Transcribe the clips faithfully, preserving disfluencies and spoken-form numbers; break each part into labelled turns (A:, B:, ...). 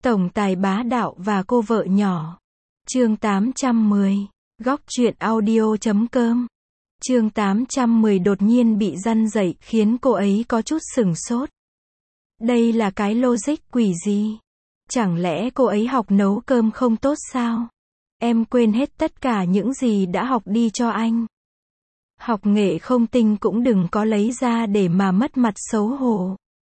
A: Tổng tài bá đạo và cô vợ nhỏ. Chương tám trăm mười. Góc truyện audio chấm com. Chương tám trăm mười đột nhiên bị răn dậy khiến cô ấy có chút sửng sốt. Đây là cái logic quỷ gì? Chẳng lẽ cô ấy học nấu cơm không tốt sao? Em quên hết tất cả những gì đã học đi cho anh. Học nghệ không tinh cũng đừng có lấy ra để mà mất mặt xấu hổ.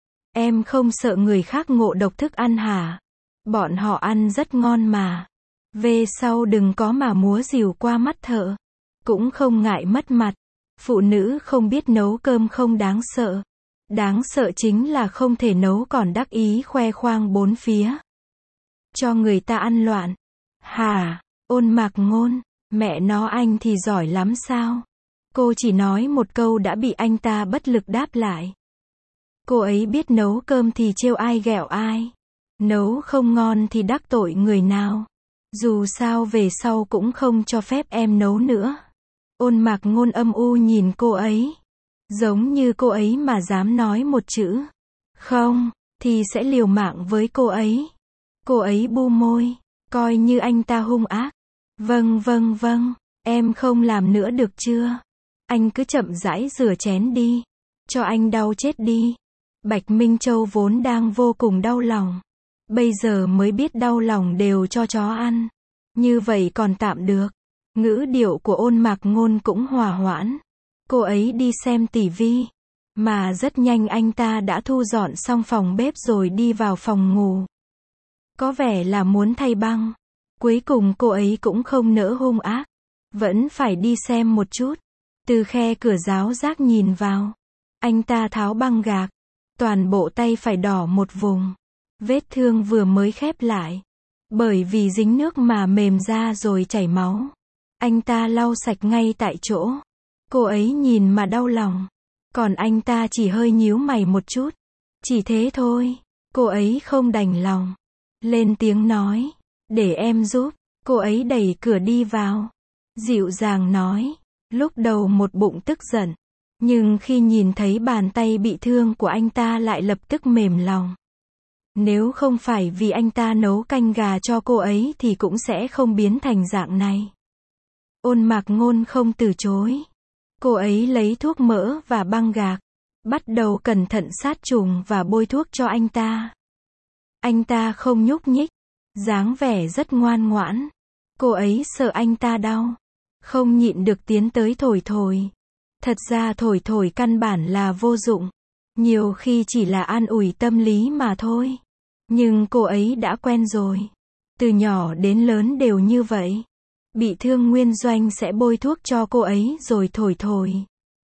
A: Em không sợ người khác ngộ độc thức ăn hả? Bọn họ ăn rất ngon mà. Về sau đừng có mà múa rìu qua mắt thợ. Cũng không ngại mất mặt. Phụ nữ không biết nấu cơm không đáng sợ. Đáng sợ chính là không thể nấu còn đắc ý khoe khoang bốn phía. Cho người ta ăn loạn. Hả? Ôn Mạc Ngôn, mẹ nó anh thì giỏi lắm sao? Cô chỉ nói một câu đã bị anh ta bất lực đáp lại. Cô ấy biết nấu cơm thì trêu ai ghẹo ai. Nấu không ngon thì đắc tội người nào. Dù sao về sau cũng không cho phép em nấu nữa. Ôn Mạc Ngôn âm u nhìn cô ấy. Giống như cô ấy mà dám nói một chữ không, thì sẽ liều mạng với cô ấy. Cô ấy bu môi, coi như anh ta hung ác. Vâng vâng vâng, em không làm nữa được chưa? Anh cứ chậm rãi rửa chén đi. Cho anh đau chết đi. Bạch Minh Châu vốn đang vô cùng đau lòng. Bây giờ mới biết đau lòng đều cho chó ăn. Như vậy còn tạm được. Ngữ điệu của Ôn Mạc Ngôn cũng hòa hoãn. Cô ấy đi xem tivi. Mà rất nhanh anh ta đã thu dọn xong phòng bếp rồi đi vào phòng ngủ. Có vẻ là muốn thay băng. Cuối cùng cô ấy cũng không nỡ hung ác. Vẫn phải đi xem một chút. Từ khe cửa giáo giác nhìn vào. Anh ta tháo băng gạc. Toàn bộ tay phải đỏ một vùng. Vết thương vừa mới khép lại. Bởi vì dính nước mà mềm ra rồi chảy máu. Anh ta lau sạch ngay tại chỗ. Cô ấy nhìn mà đau lòng. Còn anh ta chỉ hơi nhíu mày một chút. Chỉ thế thôi. Cô ấy không đành lòng. Lên tiếng nói. Để em giúp. Cô ấy đẩy cửa đi vào. Dịu dàng nói. Lúc đầu một bụng tức giận. Nhưng khi nhìn thấy bàn tay bị thương của anh ta lại lập tức mềm lòng. Nếu không phải vì anh ta nấu canh gà cho cô ấy thì cũng sẽ không biến thành dạng này. Ôn Mạc Ngôn không từ chối. Cô ấy lấy thuốc mỡ và băng gạc. Bắt đầu cẩn thận sát trùng và bôi thuốc cho anh ta. Anh ta không nhúc nhích. Dáng vẻ rất ngoan ngoãn. Cô ấy sợ anh ta đau. Không nhịn được tiến tới thổi thổi. Thật ra thổi thổi căn bản là vô dụng. Nhiều khi chỉ là an ủi tâm lý mà thôi. Nhưng cô ấy đã quen rồi. Từ nhỏ đến lớn đều như vậy. Bị thương nguyên doanh sẽ bôi thuốc cho cô ấy rồi thổi thổi.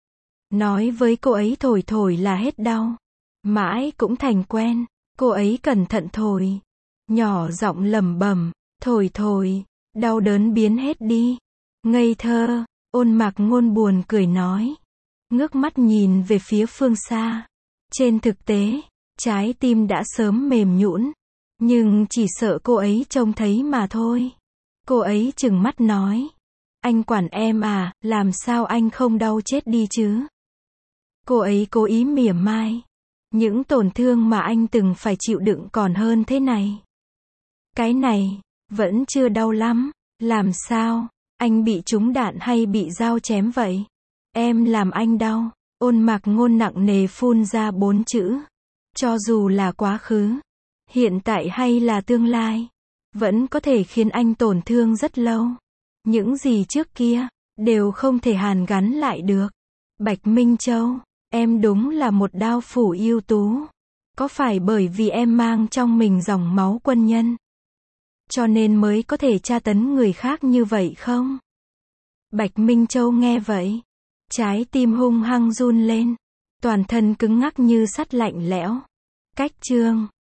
A: Nói với cô ấy thổi thổi là hết đau. Mãi cũng thành quen. Cô ấy cẩn thận thổi. Nhỏ giọng lẩm bẩm. Thổi thổi. Đau đớn biến hết đi. Ngây thơ. Ôn Mạc Ngôn buồn cười nói. Ngước mắt nhìn về phía phương xa. Trên thực tế, trái tim đã sớm mềm nhũn. Nhưng chỉ sợ cô ấy trông thấy mà thôi. Cô ấy trừng mắt nói. Anh quản em à, làm sao anh không đau chết đi chứ? Cô ấy cố ý mỉa mai. Những tổn thương mà anh từng phải chịu đựng còn hơn thế này. Cái này, vẫn chưa đau lắm. Làm sao? Anh bị trúng đạn hay bị dao chém vậy? Em làm anh đau. Ôn Mạc Ngôn nặng nề phun ra bốn chữ. Cho dù là quá khứ, hiện tại hay là tương lai, vẫn có thể khiến anh tổn thương rất lâu. Những gì trước kia, đều không thể hàn gắn lại được. Bạch Minh Châu, em đúng là một đao phủ ưu tú. Có phải bởi vì em mang trong mình dòng máu quân nhân, cho nên mới có thể tra tấn người khác như vậy không? Bạch Minh Châu nghe vậy. Trái tim hung hăng run lên. Toàn thân cứng ngắc như sắt lạnh lẽo. Cách chương